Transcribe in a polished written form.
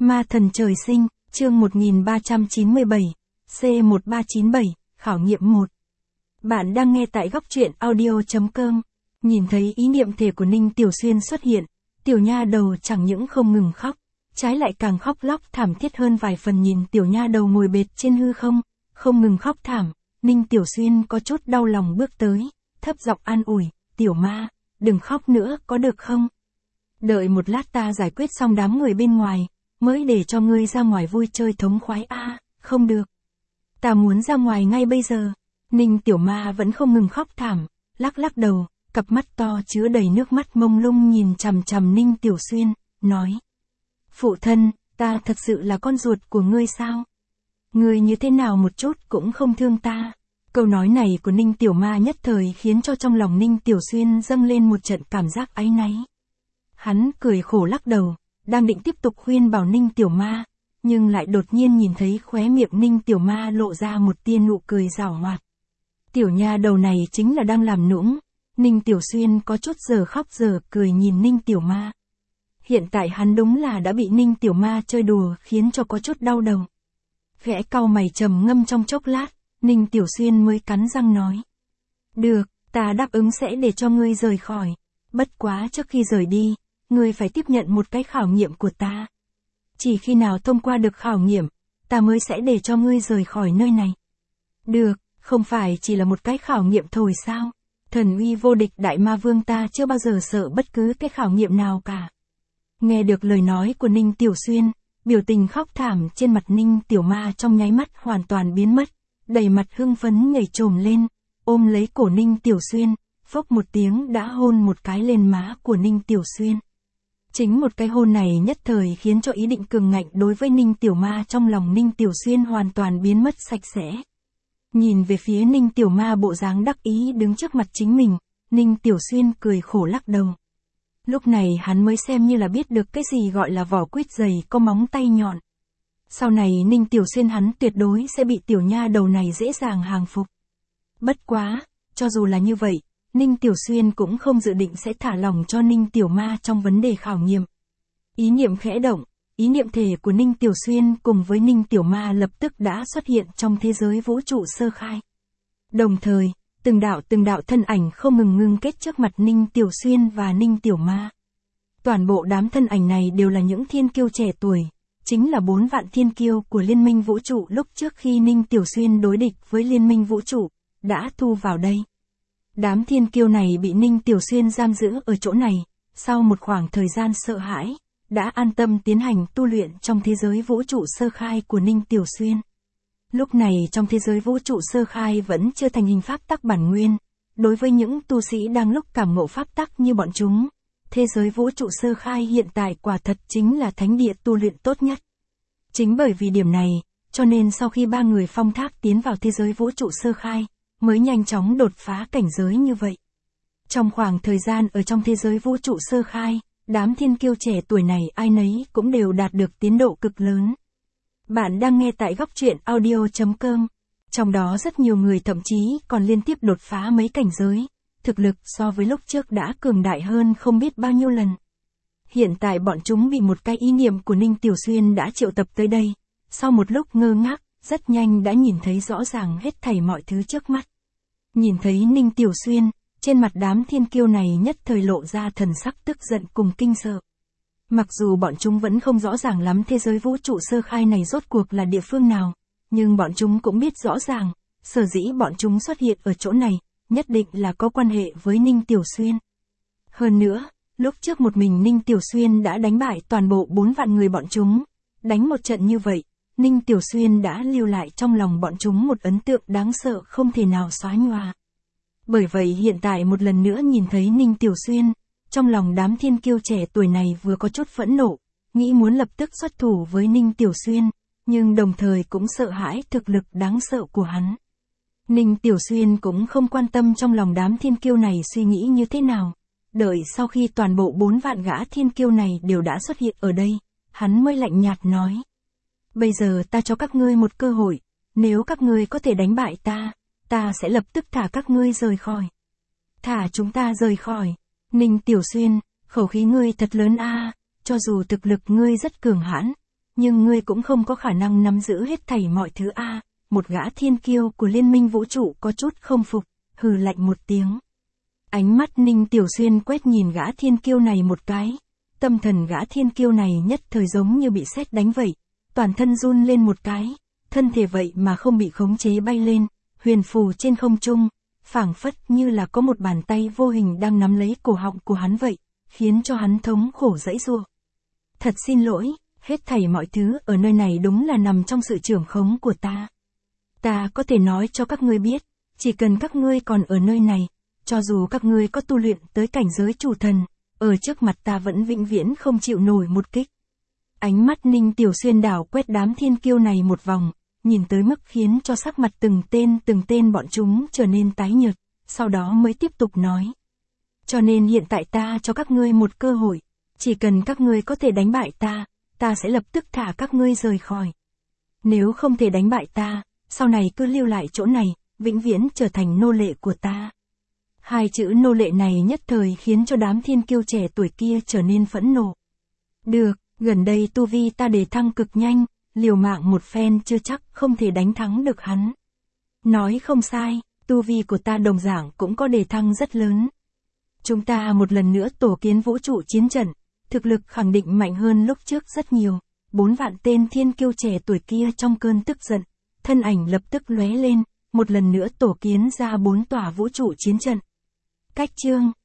Ma thần trời sinh, chương 1397, C1397, khảo nghiệm 1. Bạn đang nghe tại góc truyện audio.com. Nhìn thấy ý niệm thể của Ninh Tiểu Xuyên xuất hiện, tiểu nha đầu chẳng những không ngừng khóc, trái lại càng khóc lóc thảm thiết hơn vài phần. Nhìn tiểu nha đầu ngồi bệt trên hư không ngừng khóc thảm, Ninh Tiểu Xuyên có chút đau lòng bước tới, thấp giọng an ủi, tiểu ma, đừng khóc nữa có được không? Đợi một lát ta giải quyết xong đám người bên ngoài, mới để cho ngươi ra ngoài vui chơi thống khoái. Không được. Ta muốn ra ngoài ngay bây giờ. Ninh tiểu ma vẫn không ngừng khóc thảm, lắc đầu, cặp mắt to chứa đầy nước mắt mông lung nhìn chằm chằm Ninh Tiểu Xuyên, nói. Phụ thân, ta thật sự là con ruột của ngươi sao? Ngươi như thế nào một chút cũng không thương ta. Câu nói này của Ninh tiểu ma nhất thời khiến cho trong lòng Ninh Tiểu Xuyên dâng lên một trận cảm giác áy náy. Hắn cười khổ lắc đầu, đang định tiếp tục khuyên bảo Ninh tiểu ma, nhưng lại đột nhiên nhìn thấy khóe miệng Ninh tiểu ma lộ ra một tia nụ cười giảo hoạt. Tiểu nha đầu này chính là đang làm nũng. Ninh Tiểu Xuyên có chút giờ khóc giờ cười nhìn Ninh tiểu ma. Hiện tại hắn đúng là đã bị Ninh tiểu ma chơi đùa khiến cho có chút đau đầu. Khẽ cau mày trầm ngâm trong chốc lát, Ninh Tiểu Xuyên mới cắn răng nói. Được, ta đáp ứng sẽ để cho ngươi rời khỏi. Bất quá trước khi rời đi, ngươi phải tiếp nhận một cái khảo nghiệm của ta. Chỉ khi nào thông qua được khảo nghiệm, ta mới sẽ để cho ngươi rời khỏi nơi này. Được, không phải chỉ là một cái khảo nghiệm thôi sao? Thần uy vô địch đại ma vương ta chưa bao giờ sợ bất cứ cái khảo nghiệm nào cả. Nghe được lời nói của Ninh Tiểu Xuyên, biểu tình khóc thảm trên mặt Ninh tiểu ma trong nháy mắt hoàn toàn biến mất, đầy mặt hưng phấn nhảy trồm lên, ôm lấy cổ Ninh Tiểu Xuyên, phốc một tiếng đã hôn một cái lên má của Ninh Tiểu Xuyên. Chính một cái hôn này nhất thời khiến cho ý định cường ngạnh đối với Ninh tiểu ma trong lòng Ninh Tiểu Xuyên hoàn toàn biến mất sạch sẽ. Nhìn về phía Ninh tiểu ma bộ dáng đắc ý đứng trước mặt chính mình, Ninh Tiểu Xuyên cười khổ lắc đầu. Lúc này hắn mới xem như là biết được cái gì gọi là vỏ quýt dày có móng tay nhọn. Sau này Ninh Tiểu Xuyên hắn tuyệt đối sẽ bị tiểu nha đầu này dễ dàng hàng phục. Bất quá, cho dù là như vậy, Ninh Tiểu Xuyên cũng không dự định sẽ thả lỏng cho Ninh tiểu ma trong vấn đề khảo nghiệm. Ý niệm khẽ động, ý niệm thể của Ninh Tiểu Xuyên cùng với Ninh tiểu ma lập tức đã xuất hiện trong thế giới vũ trụ sơ khai. Đồng thời, từng đạo thân ảnh không ngừng ngưng kết trước mặt Ninh Tiểu Xuyên và Ninh tiểu ma. Toàn bộ đám thân ảnh này đều là những thiên kiêu trẻ tuổi, chính là 4 vạn thiên kiêu của Liên minh vũ trụ lúc trước khi Ninh Tiểu Xuyên đối địch với Liên minh vũ trụ, đã thu vào đây. Đám thiên kiêu này bị Ninh Tiểu Xuyên giam giữ ở chỗ này, sau một khoảng thời gian sợ hãi, đã an tâm tiến hành tu luyện trong thế giới vũ trụ sơ khai của Ninh Tiểu Xuyên. Lúc này trong thế giới vũ trụ sơ khai vẫn chưa thành hình pháp tắc bản nguyên, đối với những tu sĩ đang lúc cảm ngộ pháp tắc như bọn chúng, thế giới vũ trụ sơ khai hiện tại quả thật chính là thánh địa tu luyện tốt nhất. Chính bởi vì điểm này, cho nên sau khi 3 người phong thác tiến vào thế giới vũ trụ sơ khai, mới nhanh chóng đột phá cảnh giới như vậy. Trong khoảng thời gian ở trong thế giới vũ trụ sơ khai, đám thiên kiêu trẻ tuổi này ai nấy cũng đều đạt được tiến độ cực lớn. Bạn đang nghe tại góc truyện audio.com. Trong đó rất nhiều người thậm chí còn liên tiếp đột phá mấy cảnh giới, thực lực so với lúc trước đã cường đại hơn không biết bao nhiêu lần. Hiện tại bọn chúng bị một cái ý niệm của Ninh Tiểu Xuyên đã triệu tập tới đây, sau một lúc ngơ ngác, rất nhanh đã nhìn thấy rõ ràng hết thảy mọi thứ trước mắt. Nhìn thấy Ninh Tiểu Xuyên, trên mặt đám thiên kiêu này nhất thời lộ ra thần sắc tức giận cùng kinh sợ. Mặc dù bọn chúng vẫn không rõ ràng lắm thế giới vũ trụ sơ khai này rốt cuộc là địa phương nào, nhưng bọn chúng cũng biết rõ ràng, sở dĩ bọn chúng xuất hiện ở chỗ này, nhất định là có quan hệ với Ninh Tiểu Xuyên. Hơn nữa, lúc trước một mình Ninh Tiểu Xuyên đã đánh bại toàn bộ 4 vạn người bọn chúng, đánh một trận như vậy, Ninh Tiểu Xuyên đã lưu lại trong lòng bọn chúng một ấn tượng đáng sợ không thể nào xóa nhòa. Bởi vậy hiện tại một lần nữa nhìn thấy Ninh Tiểu Xuyên, trong lòng đám thiên kiêu trẻ tuổi này vừa có chút phẫn nộ, nghĩ muốn lập tức xuất thủ với Ninh Tiểu Xuyên, nhưng đồng thời cũng sợ hãi thực lực đáng sợ của hắn. Ninh Tiểu Xuyên cũng không quan tâm trong lòng đám thiên kiêu này suy nghĩ như thế nào, đợi sau khi toàn bộ 4 vạn gã thiên kiêu này đều đã xuất hiện ở đây, hắn mới lạnh nhạt nói. Bây giờ ta cho các ngươi một cơ hội, nếu các ngươi có thể đánh bại ta sẽ lập tức thả các ngươi rời khỏi. Thả chúng ta rời khỏi. Ninh Tiểu Xuyên, khẩu khí ngươi thật lớn cho dù thực lực ngươi rất cường hãn, nhưng ngươi cũng không có khả năng nắm giữ hết thảy mọi thứ a. Một gã thiên kiêu của liên minh vũ trụ có chút không phục, hừ lạnh một tiếng. Ánh mắt Ninh Tiểu Xuyên quét nhìn gã thiên kiêu này một cái. Tâm thần gã thiên kiêu này nhất thời giống như bị sét đánh vậy, toàn thân run lên một cái, thân thể vậy mà không bị khống chế bay lên, huyền phù trên không trung, phảng phất như là có một bàn tay vô hình đang nắm lấy cổ họng của hắn vậy, khiến cho hắn thống khổ giãy giụa. Thật xin lỗi, hết thảy mọi thứ ở nơi này đúng là nằm trong sự trưởng khống của ta. Ta có thể nói cho các ngươi biết, chỉ cần các ngươi còn ở nơi này, cho dù các ngươi có tu luyện tới cảnh giới chủ thần, ở trước mặt ta vẫn vĩnh viễn không chịu nổi một kích. Ánh mắt Ninh Tiểu Xuyên đảo quét đám thiên kiêu này một vòng, nhìn tới mức khiến cho sắc mặt từng tên bọn chúng trở nên tái nhợt, sau đó mới tiếp tục nói. Cho nên hiện tại ta cho các ngươi một cơ hội, chỉ cần các ngươi có thể đánh bại ta, ta sẽ lập tức thả các ngươi rời khỏi. Nếu không thể đánh bại ta, sau này cứ lưu lại chỗ này, vĩnh viễn trở thành nô lệ của ta. Hai chữ nô lệ này nhất thời khiến cho đám thiên kiêu trẻ tuổi kia trở nên phẫn nộ. Được, gần đây tu vi ta đề thăng cực nhanh, liều mạng một phen chưa chắc không thể đánh thắng được hắn. Nói không sai, tu vi của ta đồng dạng cũng có đề thăng rất lớn. Chúng ta một lần nữa tổ kiến vũ trụ chiến trận, thực lực khẳng định mạnh hơn lúc trước rất nhiều. 4 vạn tên thiên kiêu trẻ tuổi kia trong cơn tức giận, thân ảnh lập tức lóe lên, một lần nữa tổ kiến ra 4 tòa vũ trụ chiến trận. Cách chương